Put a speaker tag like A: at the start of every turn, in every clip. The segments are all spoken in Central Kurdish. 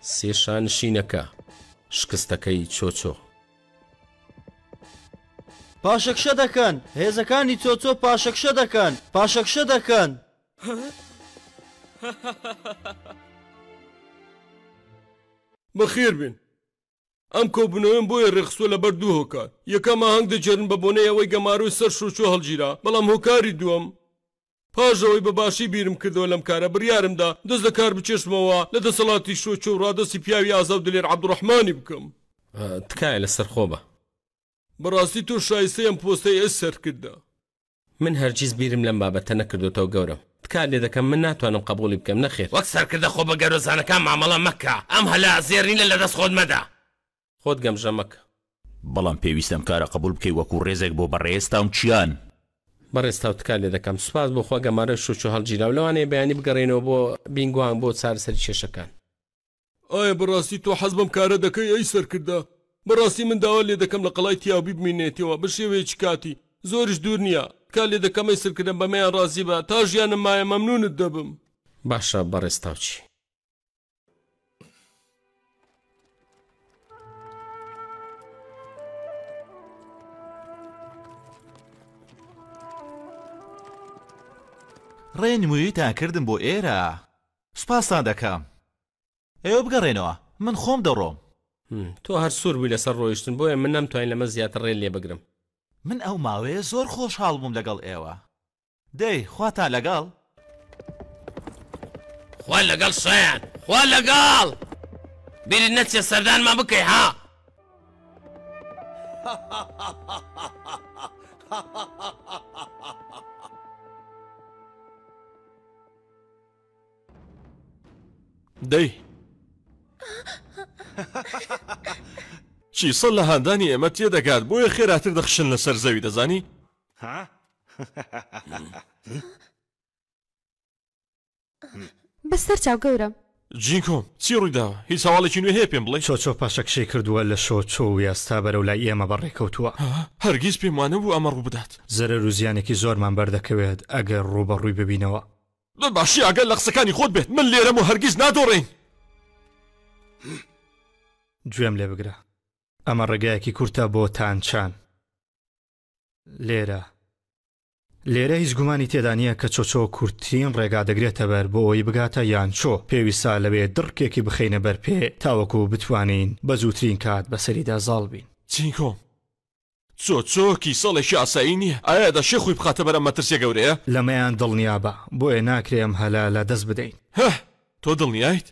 A: سێشان نشینەکە شکستەکەی چۆچۆ
B: پاشەکشە دەکەن هێزەکانی چۆچۆ پاشەکشە دەکەن پاشەکشە دەکەن
C: بەخێر بن ئەم کۆبوونەوەم بۆیە ڕێخستووە لەبەر دوو هۆکار یەکەمە هەنگ دەجێرن بە بۆنەی ئەوەی گەماروی سەر شۆچۆ هەڵگیرا بەڵام هۆکاری دووەم پاژەوەی بەباشی بیرم کردەوە لەم کارە بڕیارمدا دەست لە کار بچێشمەوە لە دەسەڵاتی شۆچۆ و ڕادەستی پیاوی ئازا و دلێر عەبدوڕەحمانی بکەم
A: تکایە لەسەر خۆ بە
C: بەڕاستی تۆ شایستەی ئەم پۆستەی ئەس سەر کردە
A: من هەرگیز بیرم لەم بابەتە نەکردوتەوە گەورم تکات لێ دەکەم من ناتوانم قبولی بکەم نەخێر
D: وەک سەرکردە خۆ بە گەورەزانەکان مامەڵە مەکە ئەم هەلا زێڕینە لە دەست خۆت مەدا
A: خۆت گەمژە مەکە
E: بەڵام پێویستم کارە قبول بکەی وەکو ڕێزێک بۆ بەڕێستا و چیان
A: بەڕێستا و تکات لێ دەکەم سوپاس بۆ خوا گەمارە شۆچۆ هەڵگیرا و لەوانەیە بەیانی بگەڕێنەوە بۆ بینگوان بۆ چارەسەری کێشەکان
C: ئایا بەڕاستی تۆ حەز بەم کارە دەکەی ئەی سەرکردە بەڕاستی من داوا لێ دەکەم لە قەڵای تیاوبی بمینێتەوە بە شێوەیەکی کاتی زۆریش دوور نییە کا لێ دەکەم ئەی سەرکردن بەمەیان ڕازی بە تا ژیانم مایە مەمنونت دەبم
A: باشە بەڕێستاوچی
F: ڕێنموویتان کردم بۆ ئێرە سوپاسان دەکەم ئێوە بگەڕێنەوە من خۆم دەڕۆم
A: تۆ هەر سوور بووی لەسەر ڕۆیشتن بۆیە من نەمتوانین لەمە زیاتر ڕێ لێ بگرم
F: من ئەو ماوەیە زۆر خۆشحاڵ بووم لەگەڵ ئێوە دەی خواتان لەگەڵ
D: خوا لەگەڵ شایان خوا لەگەڵ بیرت نەچێ سەردانمان بکەی ها
C: دەی چی سەڵ لە هاندانی ئێمە تێدەگات بۆیە خێراتر دەخشن لەسەر زەوی دەزانی
G: بەسەر چاو گەورم
C: جینکۆم چی ڕوویداوە هیچ هەواڵێکی نوێ هەیە پێم بڵێ
H: چۆچۆ پاشەکشەی کردووە لە شۆچۆ و یاستا بەرەو لای ئێمە بەڕێکەوتووە
C: هەرگیز پێم وانە بوو ئەمە ڕوو بدات
H: زەرەر و زیانێکی زۆرمان بەردەکەوێت ئەگەر ڕووبەڕووی ببینەوە
C: باشی ئەگەر لە قسەکانی خۆت بێت من لێرەم و هەرگیز نادۆڕین
H: گوێم لێ بگرە ئەمە ڕێگایەکی کورتە بۆ تانچان لێرە هیچ گومانی تێدا نییە کە چۆچۆ کورتترین ڕێگا دەگرێتە بەر بۆ ئەوی بگاتە یانچۆ پێویستە لەوێ دڕکێکی بخەینە بەر پێ تاوەکو بتوانین بە زووترین کات بەسەریدا زاڵ بین
C: چینکۆم چۆچۆکی سەڵێکی ئاسایی نییە ئایا دەشێ خۆی بخاتە بەرەم مەترسیە گەورەیە
H: لەمەیان دڵنیا بە بۆیە ناکرێم هەلا لە دەست بدەین
C: تۆ دڵنیایت؟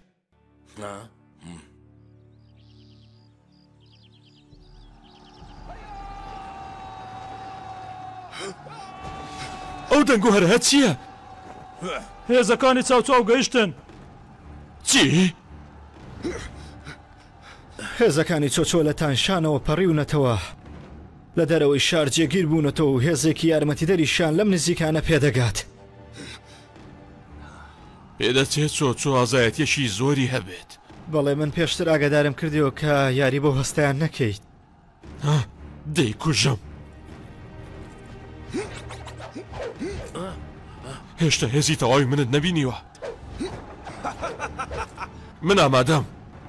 C: ئەو دەنگ و هەرهە چییە؟
I: هێزەکانی چاوچاو گەیشتن
C: چی؟
H: هێزەکانی چۆچۆ لە تانشانەوە پەڕیونەتەوە لە دەرەوەی شار جێگیر بوونەتەوە و هێزێکی یارمەتیدەریشان لەم نزیکانە پێدەگات
C: پێدەچێت چۆچۆ ئازایەتیەکی زۆری هەبێت
H: بەڵێ من پێشتر ئاگادارم کردیەوە کە یاری بۆ هەستیان نەکەیت
C: دەیکوژم هێشتا هێزی تەواوی منت نەبینیوە من ئامادەم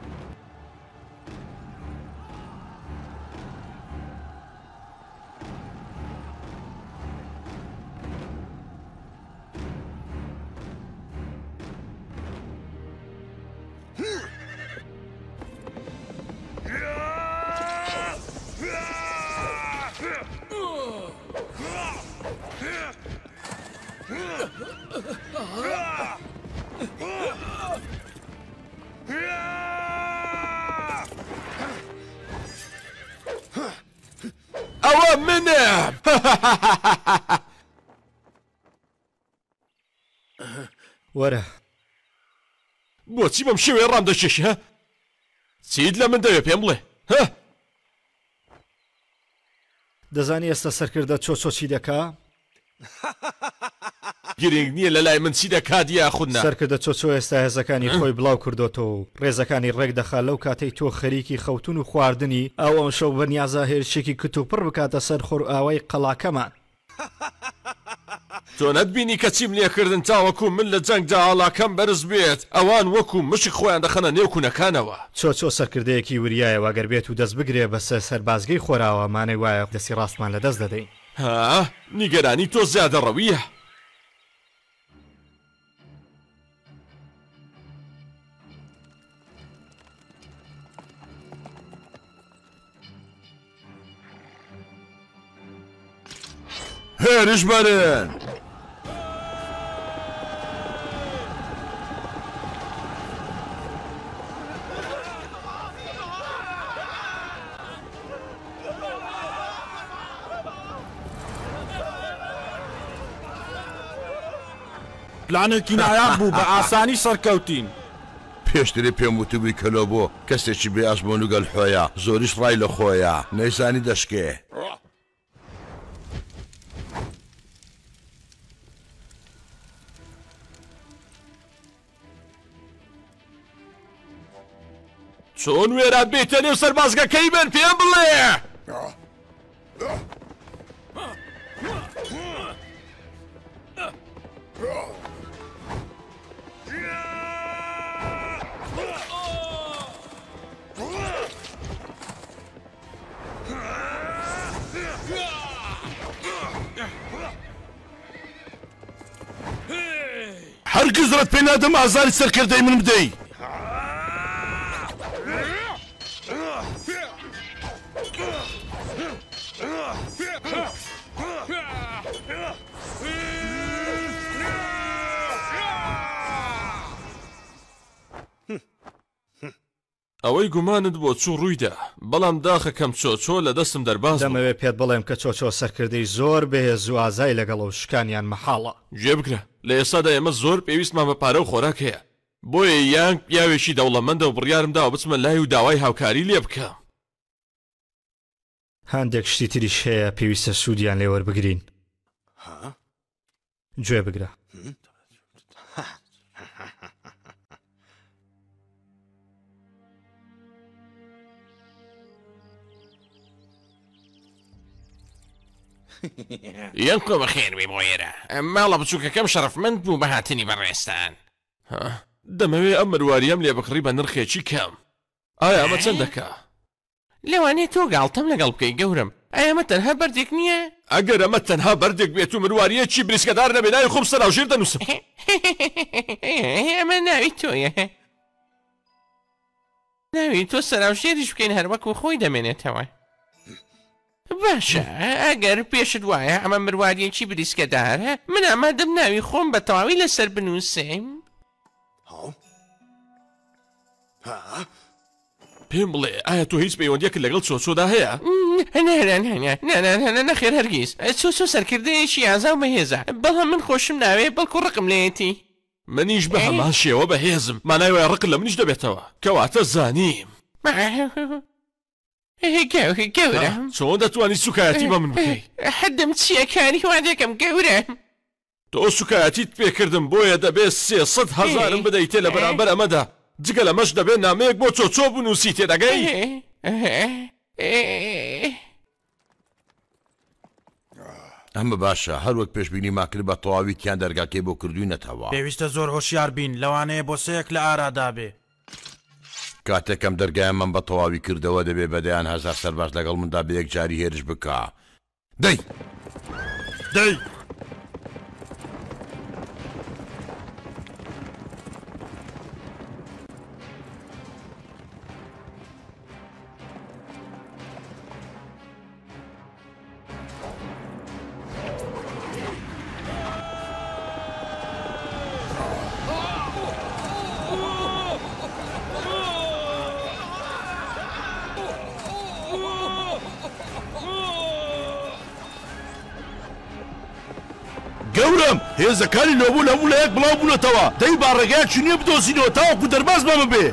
C: ئەوە منم
H: وەرە
C: بۆچی بەم شێوەیە ڕام دەکێشی هە چیت لە من دەوێ پێم بڵێ هە
H: دەزانی ئێستا سەرکردە چۆچۆ چی دەکا؟
C: گرنگ نییە لە لای من چی دەکات یاخودنا
H: سەرکردە چۆچۆ ئێستا هێزەکانی خۆی بڵاو کردوتەوە و ڕێزەکانی ڕێک دەخا لەو کاتەی تۆ خەریکی خەوتون و خواردنی ئەو ئەم شەو بەنیازە هێرشێکی کت و پڕ بکاتە سەر خۆر ئاوای قەڵاکەمان
C: تۆ نەتبینی کە چیم لێکردن تاوەکو من لە جەنگدا ئاڵاکەم بەرز بێت ئەوان وەکو مشک خۆیان دەخەنە نێو کوونەکانەوە
H: چۆ سەرکردەیەکی وریایەوە گەر بێت و دەست بگرێ بەسەر سەربازگەی خۆراوە مانەی وایە دەستی ڕاستمان لە دەست دەدەین
C: ها نیگەرانی تۆ زیادە ڕەویە
G: هێرش بەرن
I: پلانێکی نایاب بوو بە ئاسانی سەرکەوتین
G: پێشتری پێم وتبووی کەلۆ بۆ کەسێکی بێ ئەزمۆن و گەلحۆیە زۆریش ڕای لە خۆیە نەیزانی دەشکێ
C: چۆن وێرات بێتە نێو سەربازگەکەی بن پێم بڵێ
G: هەرگیز ڕەت پێ نادەم ئازاری سەرکردەی من بدەی
C: ئەوەی گومانت بۆ چوو ڕوویدا بەڵام داخەکەم چۆ لە دەستم دەرباز
H: دەمەوێت پێت بڵێم کە چۆ سەرکردەی زۆر بەهێز و ئازای لەگەڵ و شکانیان مەحاڵە
C: گوێ بگرە لە ئێستادا ئێمە زۆر پێویستمان بە پارە و خۆراک هەیە بۆیە یان پیاوێکی دەوڵەمەندە و بڕیارم داوە بچمە لای و داوای هاوکاری لێ بکەم
H: هەندێک شتی تریش هەیە پێویستە سوودیان لێ وەربگرین گوێ بگرە
D: یانکۆ بەخێربێ بۆ ئێرە ماڵە بچووکەکەم شەرەفمەند بوو بە هاتنی بەڕێستان
C: دەمەوێت ئەم مرواریم لێ بکڕی بە نرخێکی کەم ئایا ئەمە چەندەکە
D: لەوانێت تۆ گاڵتەم لەگەڵ بکەی گەورم ئایا ئەمە تەنها بەردێک نییە
C: ئەگەر ئەمە تەنها بەردێک بێت و مروواریەکی بریسکەدار نەبێ ناوی خۆم سەراوژێر دەنووسم
D: ئەمە ناوی تۆیە ناوی تۆ سەراوژێریش بکەین هەروەکو خۆی دەمێنێتەوە باشە ئەگەر پێشت وایە ئەمە مروارێکی بریسکەدارە من ئامادەم ناوی خۆم بە تەواوی لەسەر بنووسیم
C: پێم بڵێ ئایا تۆ هیچ پەیوەندیەکە لەگەڵ چۆچۆدا هەیە
D: نەخێر هەرگیز چۆ سەرکردەیەکی ئازا و بەهێزە بەڵام من خۆشم ناوێ بەڵکو ڕقم لێتی
C: منیش بە هەمان شێوە بەهێزم مانای ڕق لە منیش دەبێتەوە کەواتە زانیم
D: گەورە
C: چۆن دەتوانی سوکایەتی بە من بکەی
D: حەدم چیەکانی وا دەکەم گەورە
C: تۆ سوکایەتیت پێکردم بۆیە دەبێت 300,000 بدەیتێ لە بەرامبەر ئەمەدا جگە لەمەش دەبێت نامەیەک بۆ چۆچۆ بنووسی تێدەگەی
G: ئەمە باشە هەروەک پێشبینی ماکرد بە تەواوی تیان دەرگاکەی بۆ کردوینەتەوە
I: پێویستە زۆر هۆشیار بین لەوانەیە بۆ سەیەک لە ئارادا بێ
G: کاتێکم دەرگایە من بە تەواوی کردەوە دەبێ بەدەیان 1000 سەرباز لەگەڵ مندا بە یەک جاری هێرش بکە دەی گەورم هێزەکانی لۆبوون هەموو لە یەک بڵاو بوونەتەوە دەی باڕێگەیەکی نییە بدۆزینەوە تاوەکو دەرباز بەمە بێ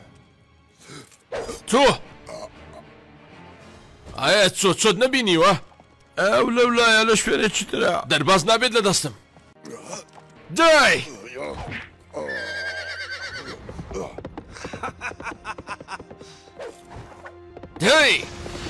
C: تۆ ئایا چۆت نەبینیوە
G: ئەو لەو لایە لە شوێنێکی ترە
C: دەرباز نابێت لە دەستم دای دای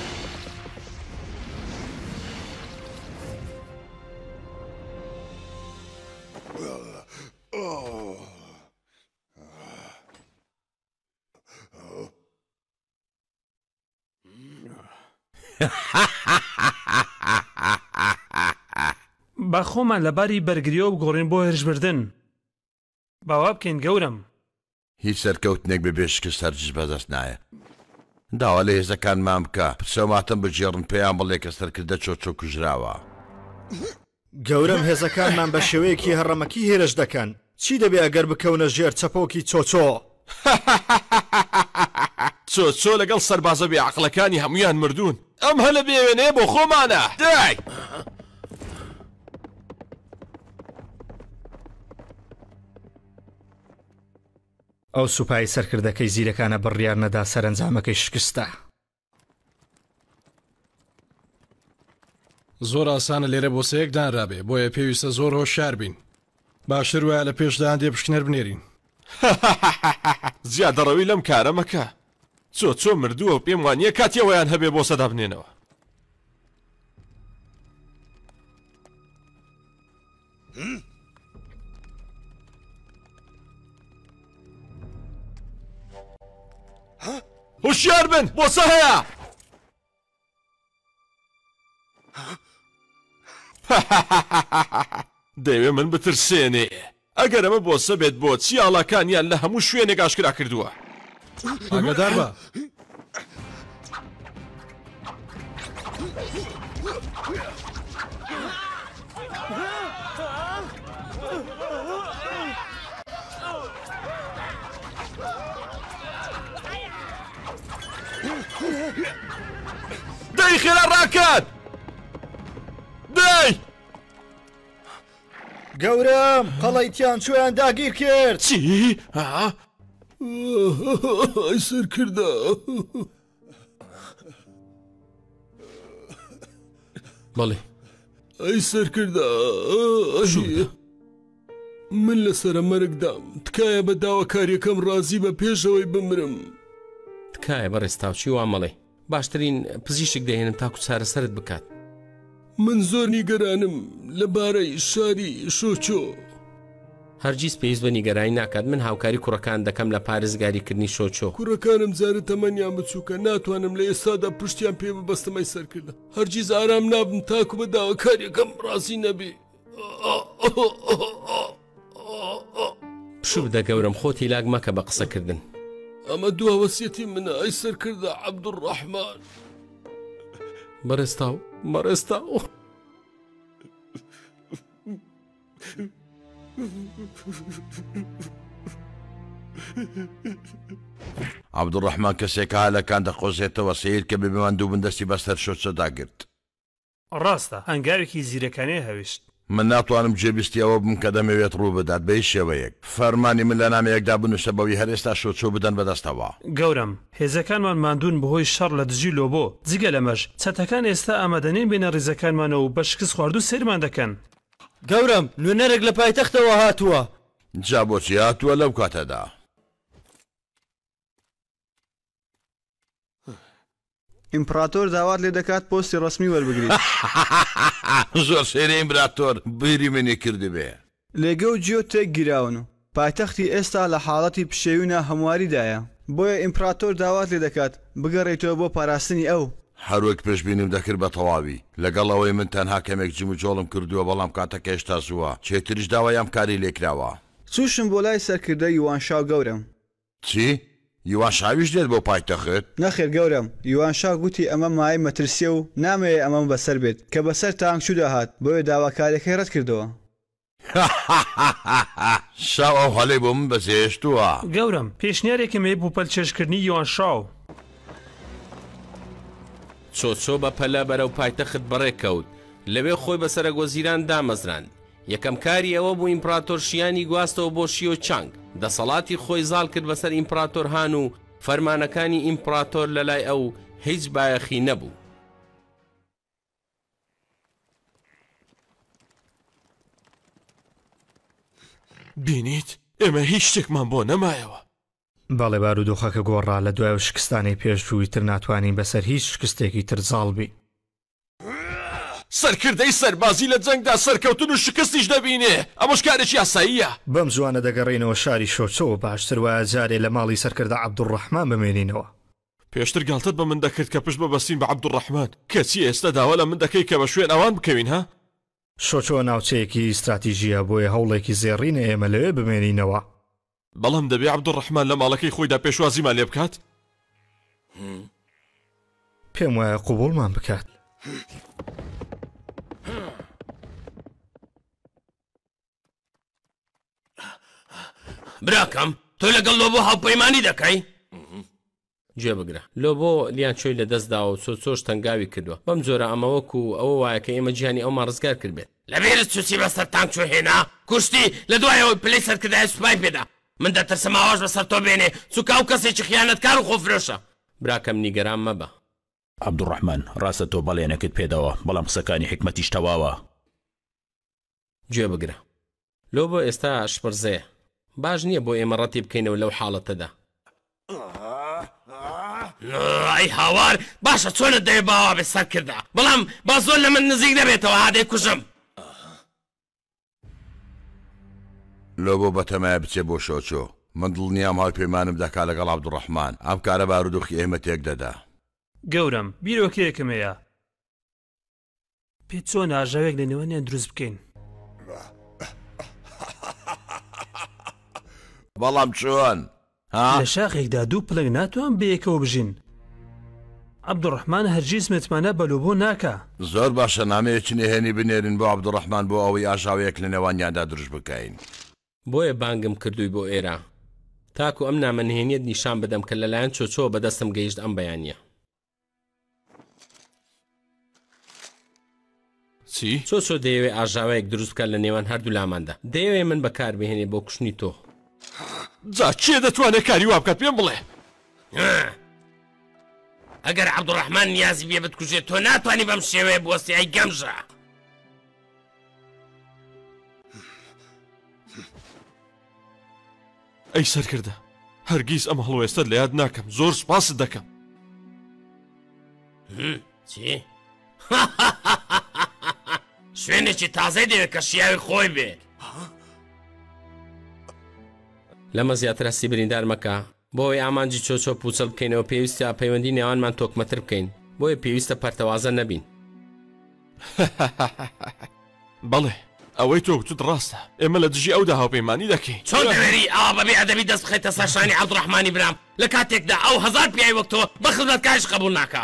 J: با خۆمان لەباری بەرگریەوە بگۆڕین بۆ هێرشبردن باوا بکەین گەورم
G: هیچ سەرکەوتنێک بە بێشکست هەرگیز بەدەست نایە داوا لە هێزەکانمان بکە پرسەوماتم بجێڕن پێیان بڵێ کە سەرکردە چۆچۆ کوژراوە
H: گەورم هێزەکانمان بە شێوەیەکی هەڕەمەکی هێرش دەکەن چی دەبێ ئەگەر بکەونە ژێر چەپۆکی چۆچۆ
C: چۆچۆ لەگەڵ سەربازە بێعەقڵەکانی هەمویان مردوون ئەم هەلە بێوێنەیە بۆ خۆمانە دای
H: ئەو سوپای سەرکردەکەی زیرەکانە بڕیار نەدا سەرنجامەکەی شکستە
I: زۆر ئاسانە لێرە بۆ سەیەکدان رابێ بۆیە پێویستە زۆر هۆشیار بین باشتر وایە لە پێشدان دێ پشکنەر بنێرین
C: زیادەڕەوی لەم کارە مەکە چۆ مردووە و پێم وانییە کاتیەوەیان هەبێ بۆ سەدا بنێنەوە هوشیار بن بۆسە هەیە دەیوێ من بترسێنێ ئەگەر ئەمە بۆسە بێت بۆ چیاڵەکانیان لە هەموو شوێنێک ئاشکرا کردووە
I: ئاگادار بە
C: دەی خێرا ڕاکات دەی
H: گەورم قەڵەیتیان چۆیان داگیر کرد
C: چی؟ ئەی سەرکردە
A: بەڵێ
C: ئەی سەرکردە من لە سرە مەرگدام تکایە بە داواکاریەکەم ڕازی بە پێشەوەی بمرم
A: تکایە بەڕێستاوچی وان مەڵێ باشترین پزیشک دەهێنم تاکو چارەسەرت بکات
C: من زۆر نیگەرانم لەبارەی شاری شۆچۆ
A: هەرگیز پێویست بە نیگەرانی ناکات من هاوکاری کوڕەکان دەکەم لە پارێزگاریکردنی شۆچۆ
C: کوڕەکانم جارە تەمەنیان بچووکە ناتوانم لە ئێستادا پشتیان پێ ببەستمەی سەرکردە هەرگیز ئارام نابم تاکو بە داواکاریەکەم ڕازی نەبێ
A: پشوو بدە گەورم خۆتی لاگ مەکە بە قسەکردن
C: ئەمە دووە وەسیەتی منە ئەی سەرکردە عەبدوڕەحمان
A: بەڕێستاو بەڕێستاو
G: عەبدوڕەحمان کەسێکە هەلەکان دەخۆزێتەوە سیر کە ببێوان دوو بندەستی بەسەر شۆچە داگرت
J: ڕاستە هەنگاوێکی زیرەکانەیە هەویست
G: من ناتوانم جێبیستیەوە بم کە دەمەوێت ڕوو بدات بە هیچ شێوەیەک فەرمانی من لە نامەیەکدا بنووسە بەوەی هەرێستا شۆچۆ بدەن بەدەستەوە
J: گەورم هێزەکانمان ماندوون بەهۆی شەڕ لە دژی لۆبۆ جگە لەمەش چەتەکان ئێستا ئامادەنین بینە ڕیزەکانمانەوە و بە شکست خواردو سێرمان دەکەن
B: گەورم نوێنەرێک لە پایتەختەوە هاتووە
G: جا بۆچی هاتووە لەو کاتەدا
K: ئیمپراتۆر داوات لێ دەکات پۆستی ڕسمی وەربگریت
G: زۆر سێرە ئیمپراتۆر بیری منی کردبێ
K: لێگە و جیۆ تێک گیراون و پایتەختی ئێستا لە حاڵەتی پشێوینە هەمواریدایە بۆیە ئیمپراتۆر داوات لێ دەکات بگەڕێتەوە بۆ پاراستنی ئەو
G: هەروەک پێشبینیم دەکرد بە تەواوی لەگەڵەوەی من تەنها کەمێک جم و جۆڵم کردووە بەڵام کاتەکە هێشتا زووە چێتریش داوایان کاری لێکراوە
K: چوشم بۆ لای سەرکردە یوانشاو گەورم
G: چی؟ یوان شاویش دێت بۆ پایتەخت؟
K: نەخێر گەورم یوانشا گوتی ئەمە مای مەترسیە و نامەیە ئەمەم بەسەر بێت کە بەسەر تانگچوو داهات بۆیە داواکاریەکەی ڕەت کردەوە
G: شاو ئەو هەڵەی بۆ من بەزێشتووە
J: گەورم پێشنیارێکم هەیە بۆ پەلچێشکردنی یوانشاو
A: چۆچۆ بە پەلە بەرەو پایتەخت بەڕێکەوت لەوێ خۆی بەسەرە گۆزیران دامەزراند یەکەم کاری ئەوە بوو ئیمپراتۆر شیانی گواستەوە بۆ شیۆ چانگ دەسەڵاتی خۆی زاڵ کرد بەسەر ئیمپراتۆر هان و فەرمانەکانی ئیمپراتۆر لەلای ئەو هیچ بایەخی نەبوو
C: بینیت ئێمە هیچ شتێکمان بۆ نەمایەوە.
H: بەڵێ بارودۆخەکە گۆڕا لە دوای شکستانی پێشووی تر ناتوانین بەسەر هیچ شکستێکی تر زاڵ بین.
C: سەرکردەی سەربازی لە جەنگدا سەرکەوتن و شکستیش دەبینێ، ئەمەش کارێکی یاساییە.
H: بەم زوانە دەگەڕێنەوە شاری شۆچۆ باشتر وایە جارێ لە ماڵی سەرکردە عەبدوڕەحمان بمێنینەوە.
C: پێشتر گاڵتت بە من دەکرد کە پشت ببەستین بە عەبدوڕەحمان، کەچی ئێستا داوا لە من دەکەی کە بە شوێن ئەوان بکەوین ها؟
H: شۆچۆ ناوچەیەکی استراتیژیە بۆیە هەوڵێکی زێڕینە ئێمە لەوێ بمێنینەوە.
C: بەڵام دەبێ عەبدوڕەحمان لە ماڵەکەی خۆیدا پێشوازیمان لێ بکات؟
H: پێم وایە قوبوڵمان بکات.
A: براکەم تۆ لەگەڵ لۆ بۆ هاوپەیمانی دەکەی؟ گوێ بگرە لۆ بۆ لیان چۆی لە دەستداوە چۆچۆش تەنگاوی کردووە بەم جۆرە ئەمەوەکو ئەوە وایە کە ئێمە گیانی ئەومان ڕزگار کرد بێت لەبێرت چوچی بەسەر تانک چۆ هێنا کوشتی لە دوایەوەی پلەی سەرکردای سوپای پێدا من دەترسم ئاواش بەسەر تۆ بێنێ چووکە ئەو کەسێکی خیانەتکار و خۆفرۆشە. براکەم نیگەران مەبە.
E: عەبدوڕەحمان ڕاستە تۆ بەڵێنەکەت پێداوە بەڵام قسەکانی حکمەتیش تەواوە.
A: گوێ بگرە لۆ بۆ ئێستا شپرزەیە باش نییە بۆ ئێمە ڕەتی بکەینەوە لەو حاڵەتەدا. ئەی هاوار باشە چۆنت دەوێ باوا بێ سەر کردا بەڵام با زۆر لە من نزیک دەبێتەوە هادەی کوژم.
G: لۆ بۆ بەتەمایە بچێ بۆ شۆچۆ من دڵنیام هاوپەیمانم دەکا لەگەڵ عەبدوڕەحمان ئەم کارە بارودۆخی ئێمە تێک دەدا.
J: گەورم بیرۆکەیەکم هەیە پێت چۆن ئاژاوێک لە نێوانیان دروست بکەین.
G: بەڵام چۆن؟
J: لە شاخێکدا دوو پلنگ ناتوان بەیەکەوە بژین. عەبدوڕەحمان هەرگیز متمانە بە لۆبۆ ناکا.
G: زۆر باشە نامەیەکی نهێنی بنێرن بۆ عەبدوڕەحمان بۆ ئەوەی ئاژاوەیەک لە نێوانیاندا دروست بکەین.
A: بۆیە بانگم کردووی بۆ ئێرە تاکو ئەم نامەنهێنیت نیشان بدەم کە لەلایەن چۆچۆ بەدەستم گەیشت ئەم بەیانیە.
C: چی؟
A: چۆچۆ دەیەوێ ئاژاوەیەک دروست بکات لە نێوان هەردوو لاماندا دەیەوێ من بەکار بهێنێ بۆ کوشتنی تۆ.
C: جا چێ دەتوانێت کاری وا بکات پێم بڵێ؟
A: ئەگەر عەبدوڕەحمان نیازی بێ بتکوژێت تۆ ناتوانی بەم شێوەیە بوەستی ئەی گەمژە.
C: ئەی سەرکردە هەرگیز ئەم هەڵوێستت لە یاد ناکەم زۆر سوپاست دەکەم.
A: چی؟ شوێنێکی تازەی دەوێت کە شیاوی خۆی بێ. لەمە زیاتر هەستی بریندار مەکە بۆی ئامانجی چۆچۆ پوچەڵ بکەینەوە پێویستە پەیوەندی نێوانمان تۆکمەتر بکەین بۆیە پێویستە پەرتەوازە نەبین.
C: بەڵێ ئەوەی تۆ گوتت ڕاستە ئێمە لە دژی ئەودا هاوپەیمانی دەکەین.
A: چۆن دەوێری ئاوا بەبێ ئەدەبی دەست بخەیتە سەر شانی عەبدوڕەحمانی برام لە کاتێکدا ئەو هەزار پیاوی وەک تۆ بە خزمەتکاریش قبوڵ ناکا.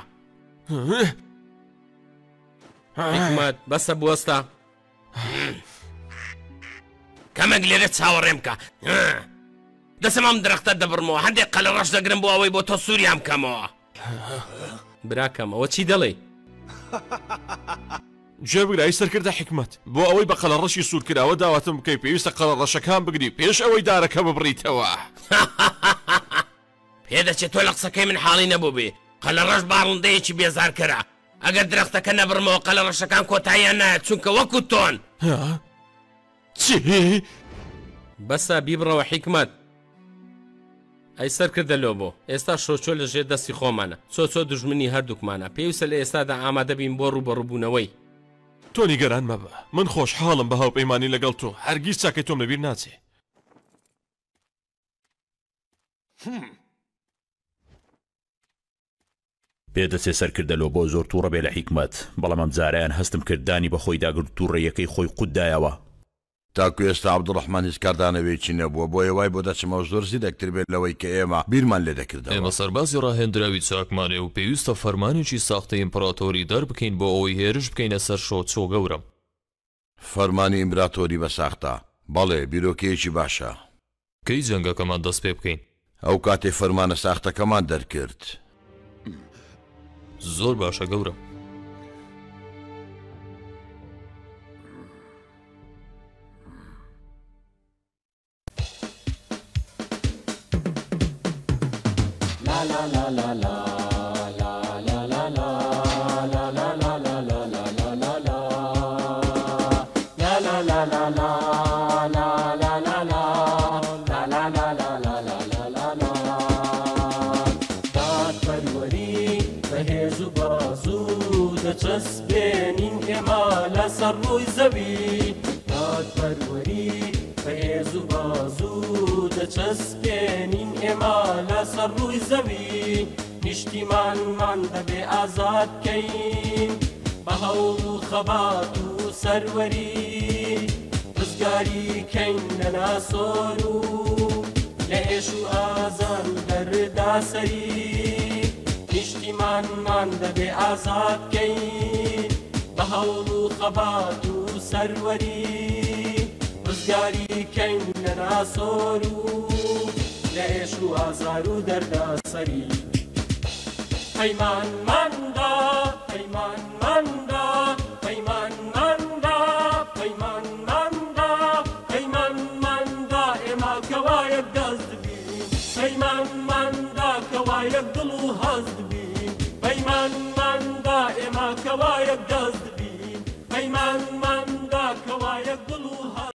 A: حکمەت بەسە بوەستە کەمێک لێرە چاوەڕێم بکە دەسم ئەم درەختە دەبڕمەوە هەندێک قەلە ڕەش دەگرم بۆ ئەوەی بۆ تۆ سووریام بکەمەوە. براکەم ئەوە چی دەڵێ؟
C: گوێ بگرە ئەی سەرکردە حکمەت بۆ ئەوەی بە قەلە ڕەشی سوورکراوە داواتم بکەی پێویستە قەلە ڕەشەکان بگری پێش ئەوەی دارەکە ببڕیتەوە.
A: پێدەچێت تۆ لە قسەکەی من حاڵی نەبوو بێ قەلە ڕەش باڕوندەیەکی بێزارکەرە ئەگەر درەختەکە نەبڕمەوە قەلە ڕەشەکان کۆتاییان نایەت چونکە وەکو تۆن.
C: چی؟
A: بەسە بیبڕەوە حکمەت. ئەی سەرکردە لۆ بۆ ئێستا شۆچۆ لە ژێر دەستی خۆمانە چۆچۆ دژمنی هەردووکمانە پێویستە لە ئێستادا ئامادە بین بۆ ڕوبەڕووبوونەوەی.
C: تۆ نیگەران مەبە من خۆشحاڵم بە هاوپەیمانی لەگەڵ تۆ هەرگیز چاکەی تۆم لەبیر ناچێ.
E: پێدەچێ سەرکردە لۆ بۆ زۆر تووڕە بێ لە حکمەت بەڵام ئەم جارەیان هەستم کردانی بە خۆی داگرت تووڕێیەکەی خۆی قوددایەوە.
G: تاکو ئێستا عەبدوڕەحمان هیچ کاردانەوەیکی نەبووە بۆیە وای بۆ دەچمەوە زۆر زیرەکتر بێت لەوەی کە ئێمە بیرمان لێ دەکردەوە.
L: ئێمە سەربازی ڕاهێنراوی چاکمانێ و پێویستە فەرمانێکی ساختەی ئیمپراتۆری دەربکەین بۆ ئەوەی هێرش بکەینە سەر شۆچۆ گەورم.
G: فەرمانی ئیمپراتۆری بە ساختە بەڵێ بیرۆکەیەکی باشە.
L: کەی جەنگەکەمان دەست پێ بکەین؟
G: ئەو کاتێ فەرمانە ساختەکەمان دەرکرد.
L: زۆر باشە گەورم.
M: دەچەسبێنین ئێمە لەسەر ڕووی زەوی دادپەروەری بەهێز و بازوو دەچەسبێنین ئێمە لەسەر ڕووی زەوی نیشتیمانمان دەبێ ئازاد بکەین بە هەوڵ و خەبات و سەروەری ڕزگاری کەین لە ناسۆر و لە ئێش و ئازان دەردا سەری نیشتیمانمان دەبێ ئازاد بکەین بە هەوڵ و خەبات و سەروەری ڕزگاری کەین لە ناسۆر و لە ئێش و ئازار و دەردا سەری پەیمانماندا پەیمانماندا پەیمانماندا پەیمانماندا پەیمانماندا ئێمە کەوایەک دەست بین پەیمانماندا کەوایەک دڵ و هەست بین پەیمانماندا ئێمە کەوایەک دەست